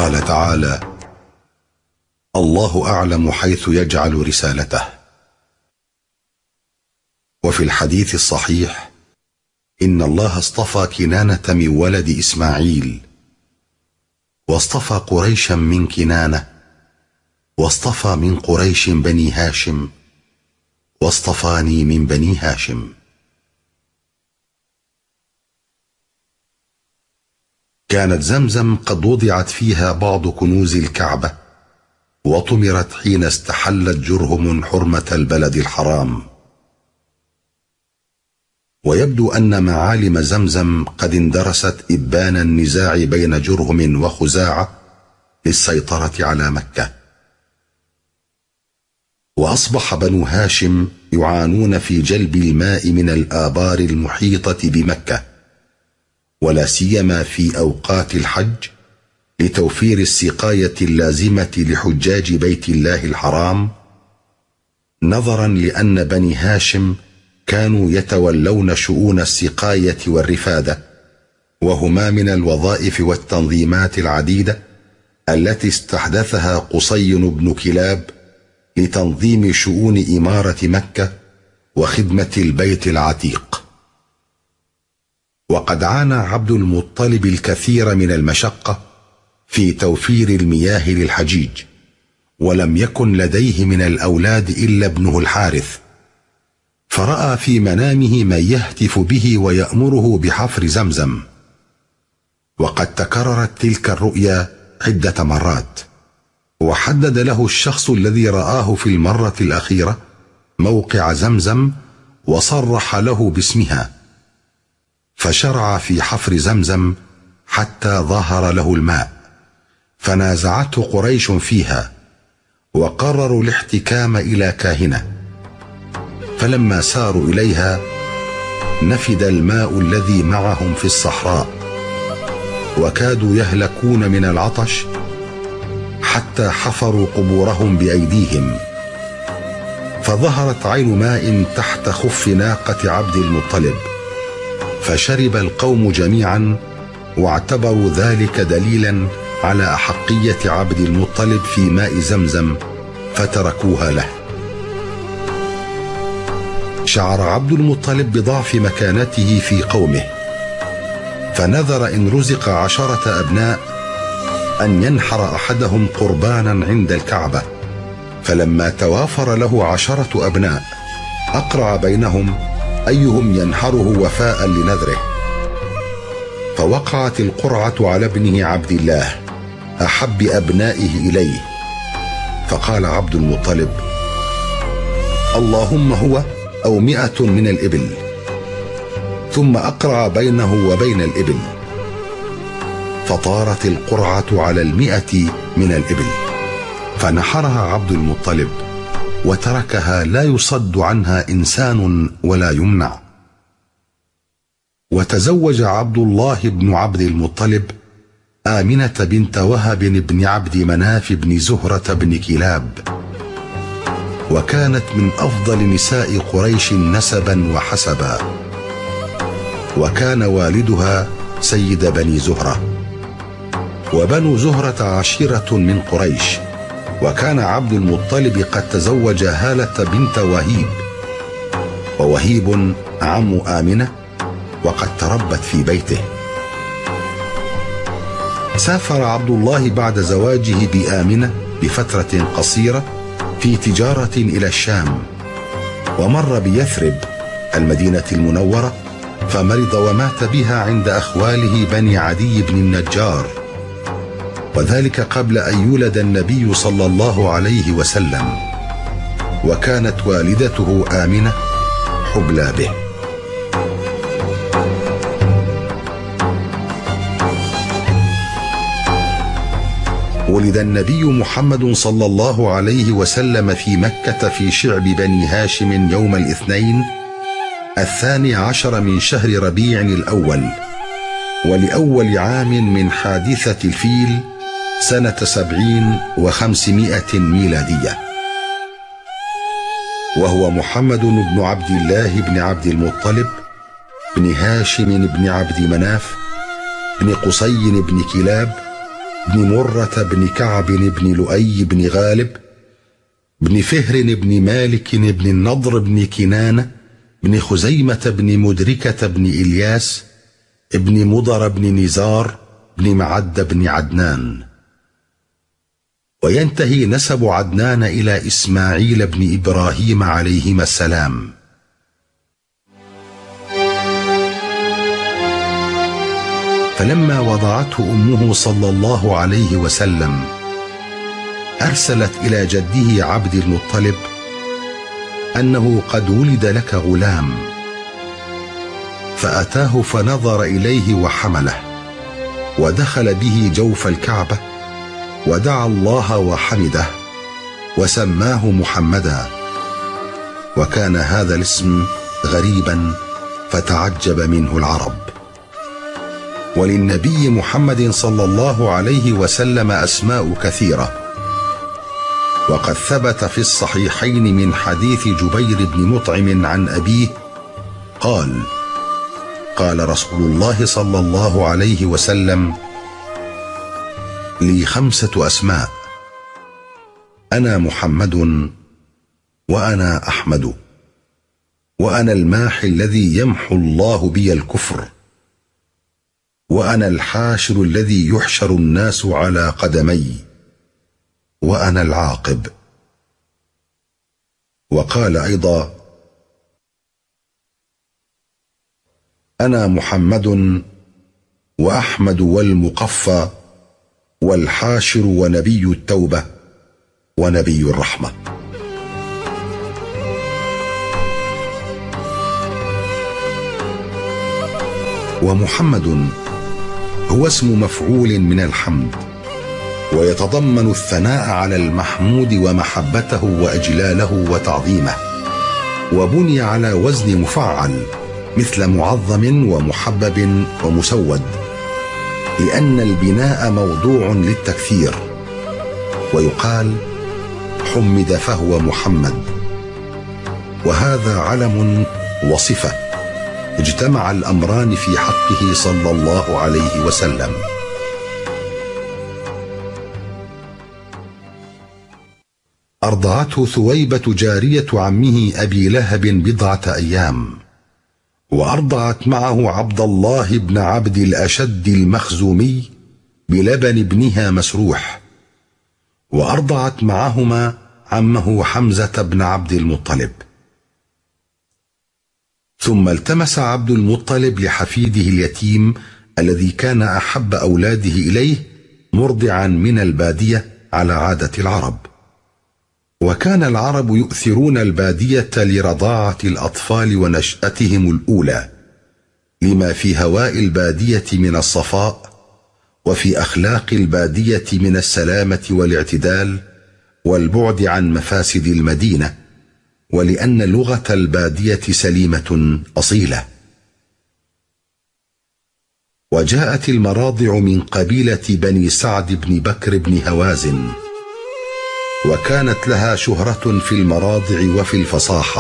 قال تعالى: الله أعلم حيث يجعل رسالته. وفي الحديث الصحيح: إن الله اصطفى كنانة من ولد إسماعيل، واصطفى قريشا من كنانة، واصطفى من قريش بني هاشم، واصطفاني من بني هاشم. كانت زمزم قد وضعت فيها بعض كنوز الكعبة، وطمرت حين استحلت جرهم حرمة البلد الحرام. ويبدو أن معالم زمزم قد اندرست إبان النزاع بين جرهم وخزاعة للسيطرة على مكة. وأصبح بنو هاشم يعانون في جلب الماء من الآبار المحيطة بمكة، ولا سيما في أوقات الحج، لتوفير السقاية اللازمة لحجاج بيت الله الحرام، نظرا لأن بني هاشم كانوا يتولون شؤون السقاية والرفادة، وهما من الوظائف والتنظيمات العديدة التي استحدثها قصي بن كلاب لتنظيم شؤون إمارة مكة وخدمة البيت العتيق. وقد عانى عبد المطلب الكثير من المشقة في توفير المياه للحجيج، ولم يكن لديه من الأولاد إلا ابنه الحارث، فرأى في منامه من يهتف به ويأمره بحفر زمزم. وقد تكررت تلك الرؤيا عدة مرات، وحدد له الشخص الذي رآه في المرة الأخيرة موقع زمزم، وصرح له باسمها، فشرع في حفر زمزم حتى ظهر له الماء، فنازعته قريش فيها، وقرروا الاحتكام إلى كاهنة. فلما ساروا إليها نفد الماء الذي معهم في الصحراء، وكادوا يهلكون من العطش، حتى حفروا قبورهم بأيديهم، فظهرت عين ماء تحت خف ناقة عبد المطلب، فشرب القوم جميعا، واعتبروا ذلك دليلا على أحقية عبد المطلب في ماء زمزم، فتركوها له. شعر عبد المطلب بضعف مكانته في قومه، فنذر إن رزق 10 أبناء أن ينحر أحدهم قربانا عند الكعبة. فلما توافر له 10 أبناء أقرع بينهم أيهم ينحره وفاء لنذره، فوقعت القرعة على ابنه عبد الله أحب أبنائه إليه، فقال عبد المطلب: اللهم هو أو 100 من الإبل. ثم أقرع بينه وبين الإبل، فطارت القرعة على 100 من الإبل، فنحرها عبد المطلب، وتركها لا يصد عنها إنسان ولا يمنع. وتزوج عبد الله بن عبد المطلب آمنة بنت وهب بن عبد مناف بن زهرة بن كلاب، وكانت من أفضل نساء قريش نسبا وحسبا، وكان والدها سيد بني زهرة. وبنو زهرة عشيرة من قريش، وكان عبد المطلب قد تزوج هالة بنت وهيب، ووهيب عم آمنة، وقد تربت في بيته. سافر عبد الله بعد زواجه بآمنة بفترة قصيرة في تجارة إلى الشام، ومر بيثرب المدينة المنورة، فمرض ومات بها عند أخواله بني عدي بن النجار، وذلك قبل أن يولد النبي صلى الله عليه وسلم، وكانت والدته آمنة حبلى به. ولد النبي محمد صلى الله عليه وسلم في مكة في شعب بني هاشم يوم الاثنين 12 من شهر ربيع الأول، ولأول عام من حادثة الفيل، سنة 70 و500 ميلادية. وهو محمد بن عبد الله بن عبد المطلب بن هاشم بن عبد مناف بن قصي بن كلاب بن مرة بن كعب بن لؤي بن غالب بن فهر بن مالك بن النضر بن كنانة بن خزيمة بن مدركة بن إلياس بن مضر بن نزار بن معد بن عدنان. وينتهي نسب عدنان إلى إسماعيل بن إبراهيم عليهما السلام. فلما وضعته أمه صلى الله عليه وسلم أرسلت إلى جده عبد المطلب أنه قد ولد لك غلام، فأتاه فنظر إليه وحمله ودخل به جوف الكعبة ودعا الله وحمده وسماه محمدا، وكان هذا الاسم غريبا فتعجب منه العرب. وللنبي محمد صلى الله عليه وسلم أسماء كثيرة، وقد ثبت في الصحيحين من حديث جبير بن مطعم عن أبيه قال: قال رسول الله صلى الله عليه وسلم: لي 5 أسماء، أنا محمد، وأنا أحمد، وأنا الماحي الذي يمحو الله بي الكفر، وأنا الحاشر الذي يحشر الناس على قدمي، وأنا العاقب. وقال أيضا: أنا محمد وأحمد والمقفى والحاشر ونبي التوبة ونبي الرحمة. ومحمد هو اسم مفعول من الحمد، ويتضمن الثناء على المحمود ومحبته وإجلاله وتعظيمه، وبني على وزن مفعل مثل معظم ومحبب ومسود، لأن البناء موضوع للتكثير، ويقال حمد فهو محمد. وهذا علم وصفة اجتمع الأمران في حقه صلى الله عليه وسلم. أرضعته ثويبة جارية عمه أبي لهب بضعة أيام، وأرضعت معه عبد الله بن عبد الأشد المخزومي بلبن ابنها مسروح، وأرضعت معهما عمه حمزة بن عبد المطلب. ثم التمس عبد المطلب لحفيده اليتيم الذي كان أحب أولاده إليه مرضعا من البادية على عادة العرب، وكان العرب يؤثرون البادية لرضاعة الأطفال ونشأتهم الأولى، لما في هواء البادية من الصفاء، وفي أخلاق البادية من السلامة والاعتدال والبعد عن مفاسد المدينة، ولأن لغة البادية سليمة أصيلة. وجاءت المراضع من قبيلة بني سعد بن بكر بن هوازن، وكانت لها شهرة في المراضع وفي الفصاحة،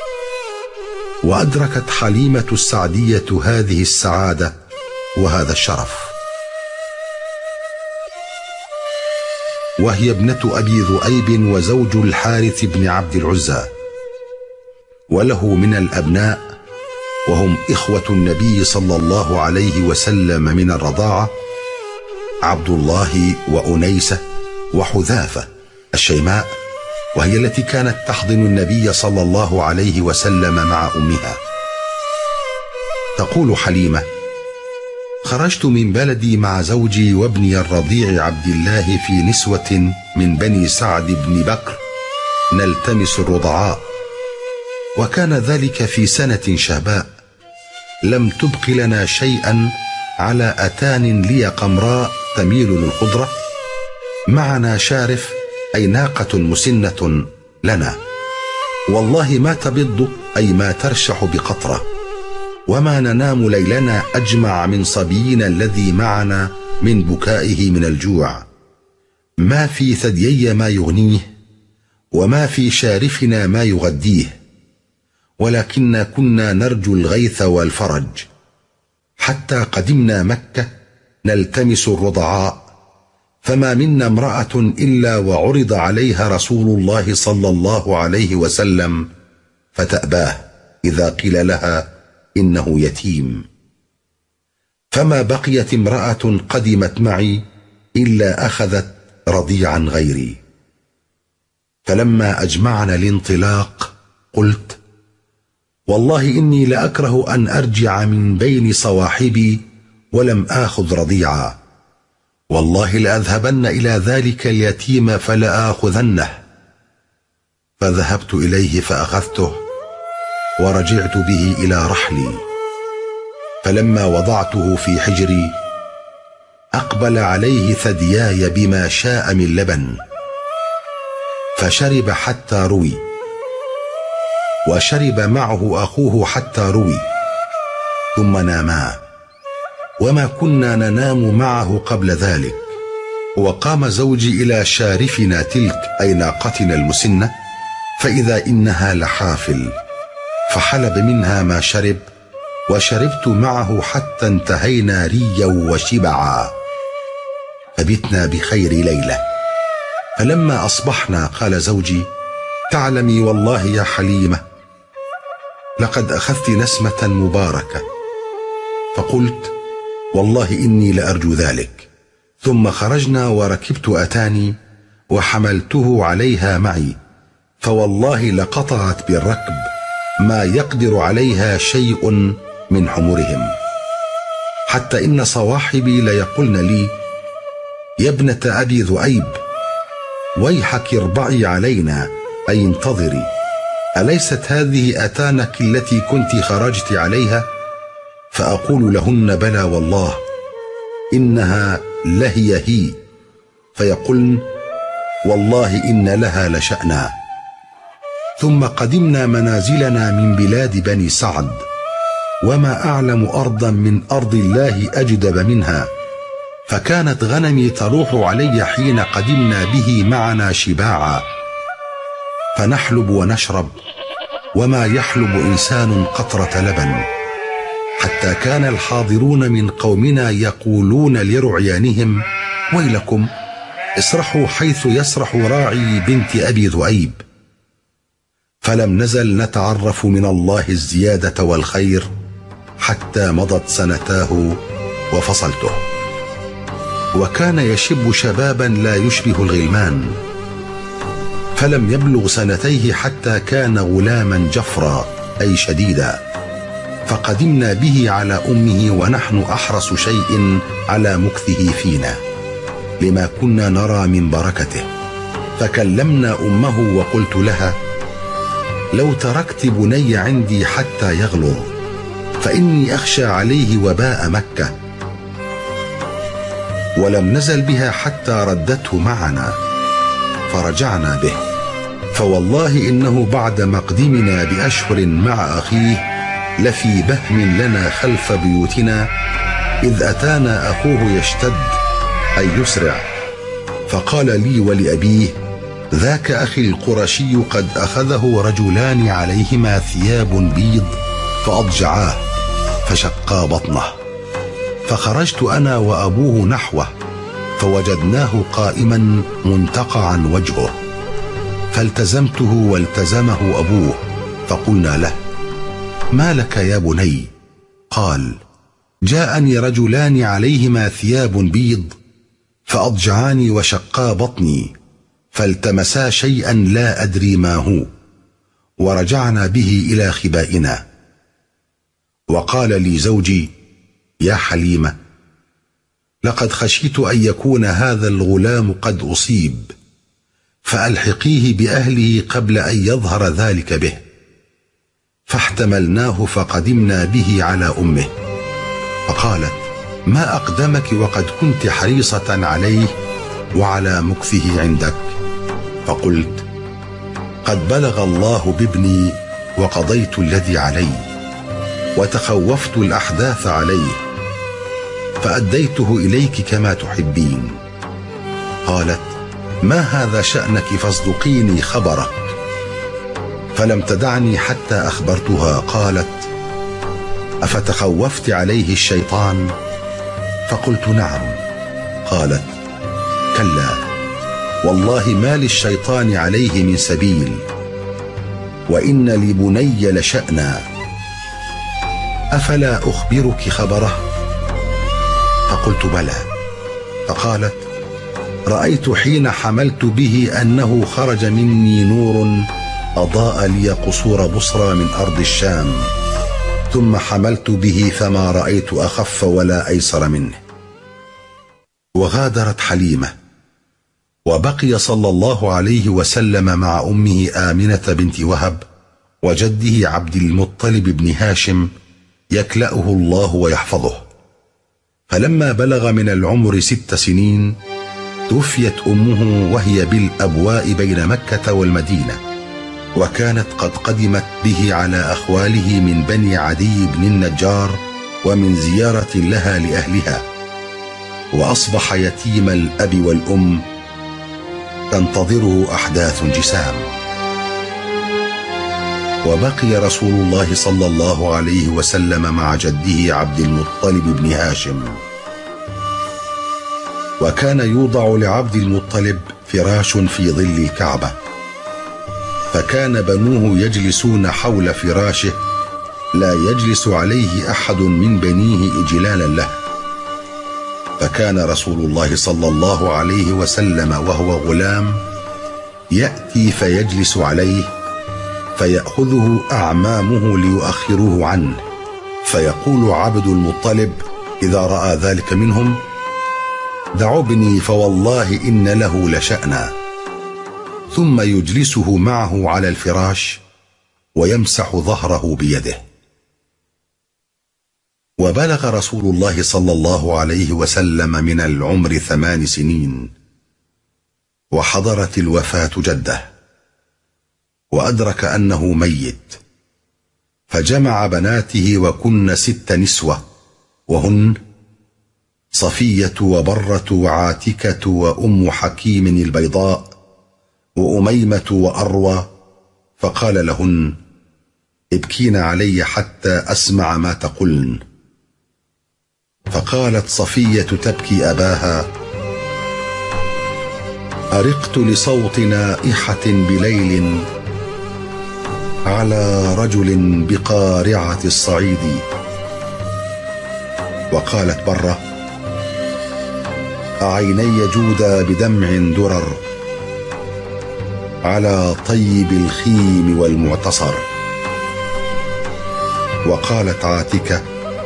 وأدركت حليمة السعدية هذه السعادة وهذا الشرف، وهي ابنة أبي ذؤيب وزوج الحارث بن عبد العزى، وله من الأبناء وهم إخوة النبي صلى الله عليه وسلم من الرضاعة عبد الله وأنيسة وحذافة الشيماء، وهي التي كانت تحضن النبي صلى الله عليه وسلم مع أمها. تقول حليمة: خرجت من بلدي مع زوجي وابني الرضيع عبد الله في نسوة من بني سعد بن بكر نلتمس الرضعاء، وكان ذلك في سنة شهباء لم تبق لنا شيئا على أتان لي قمراء تميل للخضرة، معنا شارف أي ناقة مسنة لنا، والله ما تبض أي ما ترشح بقطرة، وما ننام ليلنا أجمع من صبينا الذي معنا من بكائه من الجوع، ما في ثديي ما يغنيه، وما في شارفنا ما يغديه، ولكننا كنا نرجو الغيث والفرج، حتى قدمنا مكة نلتمس الرضعاء، فما منا امرأة إلا وعرض عليها رسول الله صلى الله عليه وسلم فتأباه إذا قيل لها إنه يتيم. فما بقيت امرأة قدمت معي إلا أخذت رضيعا غيري. فلما أجمعنا الانطلاق قلت: والله إني لأكره أن أرجع من بين صواحبي ولم آخذ رضيعا، والله لأذهبن إلى ذلك اليتيم فلآخذنه. فذهبت إليه فأخذته ورجعت به إلى رحلي. فلما وضعته في حجري أقبل عليه ثدياي بما شاء من لبن، فشرب حتى روي، وشرب معه أخوه حتى روي، ثم ناما، وما كنا ننام معه قبل ذلك. وقام زوجي إلى شارفنا تلك أي ناقتنا المسنة، فإذا إنها لحافل، فحلب منها ما شرب، وشربت معه حتى انتهينا ريا وشبعا، فبتنا بخير ليلة. فلما أصبحنا قال زوجي: تعلمي والله يا حليمة لقد أخذت نسمة مباركة. فقلت: والله إني لأرجو ذلك. ثم خرجنا وركبت أتاني وحملته عليها معي، فوالله لقطعت بالركب ما يقدر عليها شيء من حمرهم، حتى إن صواحبي ليقولن لي: يا ابنة أبي ذؤيب ويحك اربعي علينا أي انتظري، أليست هذه أتانك التي كنت خرجت عليها؟ فأقول لهن: بلى والله إنها هي. فيقولن: والله إن لها لشأنا. ثم قدمنا منازلنا من بلاد بني سعد، وما أعلم أرضا من أرض الله أجدب منها، فكانت غنمي تروح علي حين قدمنا به معنا شباعا، فنحلب ونشرب، وما يحلب إنسان قطرة لبن، حتى كان الحاضرون من قومنا يقولون لرعيانهم: ويلكم اسرحوا حيث يسرح راعي بنت أبي ذؤيب. فلم نزل نتعرف من الله الزيادة والخير حتى مضت سنتاه وفصلته. وكان يشب شبابا لا يشبه الغلمان، فلم يبلغ سنتيه حتى كان غلاما جفرا أي شديدا. فقدمنا به على أمه ونحن أحرص شيء على مكثه فينا، لما كنا نرى من بركته. فكلمنا أمه وقلت لها: لو تركت بني عندي حتى يغلظ، فإني أخشى عليه وباء مكة. ولم نزل بها حتى ردته معنا، فرجعنا به. فوالله إنه بعد مقدمنا بأشهر مع أخيه لفي بهم لنا خلف بيوتنا، إذ أتانا أخوه يشتد أي يسرع، فقال لي ولأبيه: ذاك أخي القرشي قد أخذه رجلان عليهما ثياب بيض فأضجعاه فشقا بطنه. فخرجت أنا وأبوه نحوه، فوجدناه قائما منتقعا وجهه، فالتزمته والتزمه أبوه، فقلنا له: ما لك يا بني؟ قال: جاءني رجلان عليهما ثياب بيض فأضجعاني وشقا بطني، فالتمسا شيئا لا أدري ما هو، ورجعنا به إلى خبائنا. وقال لي زوجي: يا حليمة لقد خشيت أن يكون هذا الغلام قد أصيب، فألحقيه بأهله قبل أن يظهر ذلك به. فاحتملناه فقدمنا به على أمه، فقالت: ما أقدمك وقد كنت حريصة عليه وعلى مكثه عندك؟ فقلت: قد بلغ الله بابني وقضيت الذي علي، وتخوفت الأحداث عليه، فأديته إليك كما تحبين. قالت: ما هذا شأنك؟ فاصدقيني خبرك. فلم تدعني حتى أخبرتها. قالت: أفتخوفت عليه الشيطان؟ فقلت: نعم. قالت: كلا والله ما للشيطان عليه من سبيل، وإن لبني لشأنا، أفلا أخبرك خبره؟ فقلت بلى. فقالت: رأيت حين حملت به أنه خرج مني نور أضاء لي قصور بصرى من أرض الشام، ثم حملت به فما رأيت أخف ولا أيسر منه. وغادرت حليمة، وبقي صلى الله عليه وسلم مع أمه آمنة بنت وهب وجده عبد المطلب بن هاشم يكلأه الله ويحفظه. فلما بلغ من العمر 6 سنين توفيت أمه وهي بالأبواء بين مكة والمدينة، وكانت قد قدمت به على أخواله من بني عدي بن النجار ومن زيارة لها لأهلها، وأصبح يتيم الأب والأم تنتظره أحداث جسام. وبقي رسول الله صلى الله عليه وسلم مع جده عبد المطلب بن هاشم، وكان يوضع لعبد المطلب فراش في ظل الكعبة، فكان بنوه يجلسون حول فراشه لا يجلس عليه أحد من بنيه إجلالا له. فكان رسول الله صلى الله عليه وسلم وهو غلام يأتي فيجلس عليه، فيأخذه أعمامه ليؤخروه عنه، فيقول عبد المطلب إذا رأى ذلك منهم: دعوا ابني فوالله إن له لشأنا، ثم يجلسه معه على الفراش ويمسح ظهره بيده. وبلغ رسول الله صلى الله عليه وسلم من العمر 8 سنين، وحضرت الوفاة جده، وأدرك أنه ميت، فجمع بناته وكن 6 نسوة، وهن صفية وبرة وعاتكة وأم حكيم البيضاء وأميمة وأروى، فقال لهن: ابكين علي حتى أسمع ما تقولن. فقالت صفية تبكي أباها: أرقت لصوت نائحة بليل على رجل بقارعة الصعيد. وقالت برة: أعيني جودا بدمع درر على طيب الخيم والمعتصر. وقالت عاتكة: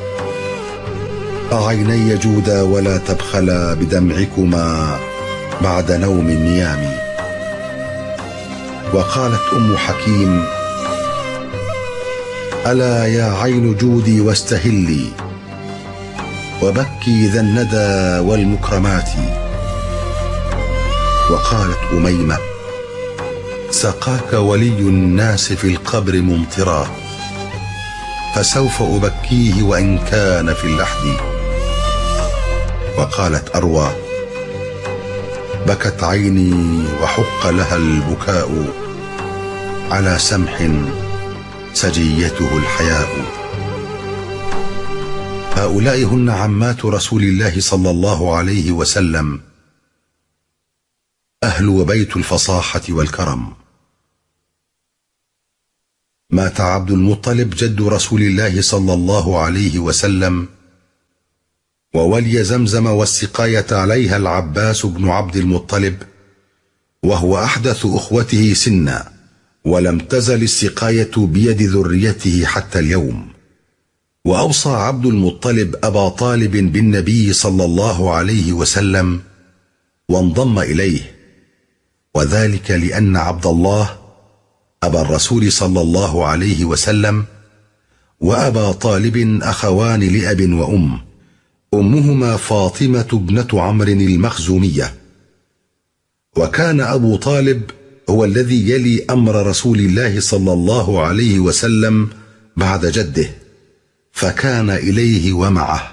أعيني جودا ولا تبخلا بدمعكما بعد نوم النيام. وقالت أم حكيم: ألا يا عين جودي واستهلي وبكي ذا الندى والمكرمات. وقالت أميمة: سقاك ولي الناس في القبر ممطرا، فسوف أبكيه وإن كان في اللحد. وقالت أروى: بكت عيني وحق لها البكاء على سمح سجيته الحياء. هؤلاء هن عمات رسول الله صلى الله عليه وسلم، أهل وبيت الفصاحة والكرم. مات عبد المطلب جد رسول الله صلى الله عليه وسلم، وولي زمزم والسقاية عليها العباس بن عبد المطلب، وهو أحدث أخوته سنا، ولم تزل السقاية بيد ذريته حتى اليوم. وأوصى عبد المطلب أبا طالب بالنبي صلى الله عليه وسلم وانضم إليه، وذلك لأن عبد الله أبا الرسول صلى الله عليه وسلم وأبا طالب أخوان لأب وأم، أمهما فاطمة ابنة عمرو المخزومية. وكان أبو طالب هو الذي يلي أمر رسول الله صلى الله عليه وسلم بعد جده، فكان إليه ومعه.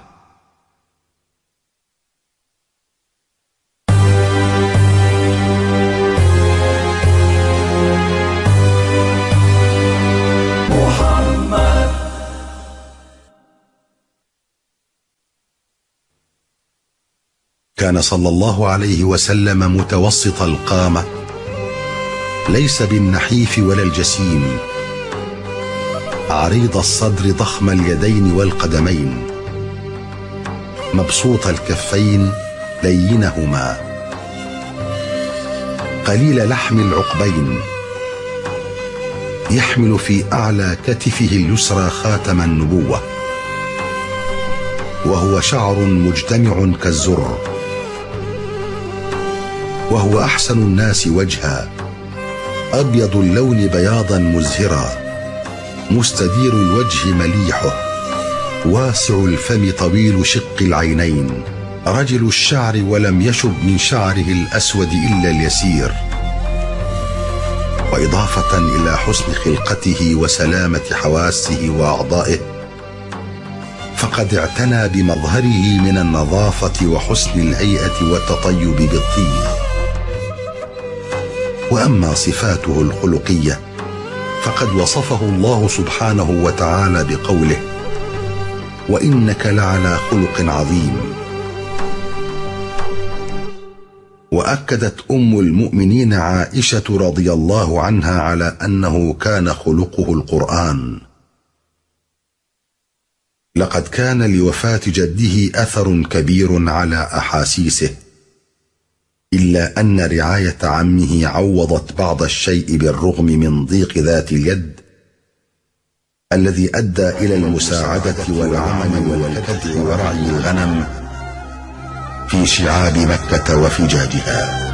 كان صلى الله عليه وسلم متوسط القامة، ليس بالنحيف ولا الجسيم، عريض الصدر ضخم اليدين والقدمين، مبسوط الكفين لينهما، قليل لحم العقبين، يحمل في أعلى كتفه اليسرى خاتم النبوة، وهو شعر مجتمع كالزر، وهو أحسن الناس وجها، أبيض اللون بياضا مزهرا، مستدير الوجه مليحه، واسع الفم طويل شق العينين، رجل الشعر ولم يشب من شعره الأسود إلا اليسير. وإضافة إلى حسن خلقته وسلامة حواسه وأعضائه، فقد اعتنى بمظهره من النظافة وحسن الهيئة والتطيب بالطيب. وأما صفاته الخلقية فقد وصفه الله سبحانه وتعالى بقوله: وإنك لعلى خلق عظيم. وأكدت أم المؤمنين عائشة رضي الله عنها على أنه كان خلقه القرآن. لقد كان لوفاة جده أثر كبير على أحاسيسه، إلا أن رعاية عمه عوضت بعض الشيء بالرغم من ضيق ذات اليد الذي أدى إلى المساعدة والعمل والكدح ورعي الغنم في شعاب مكة وفجاجها.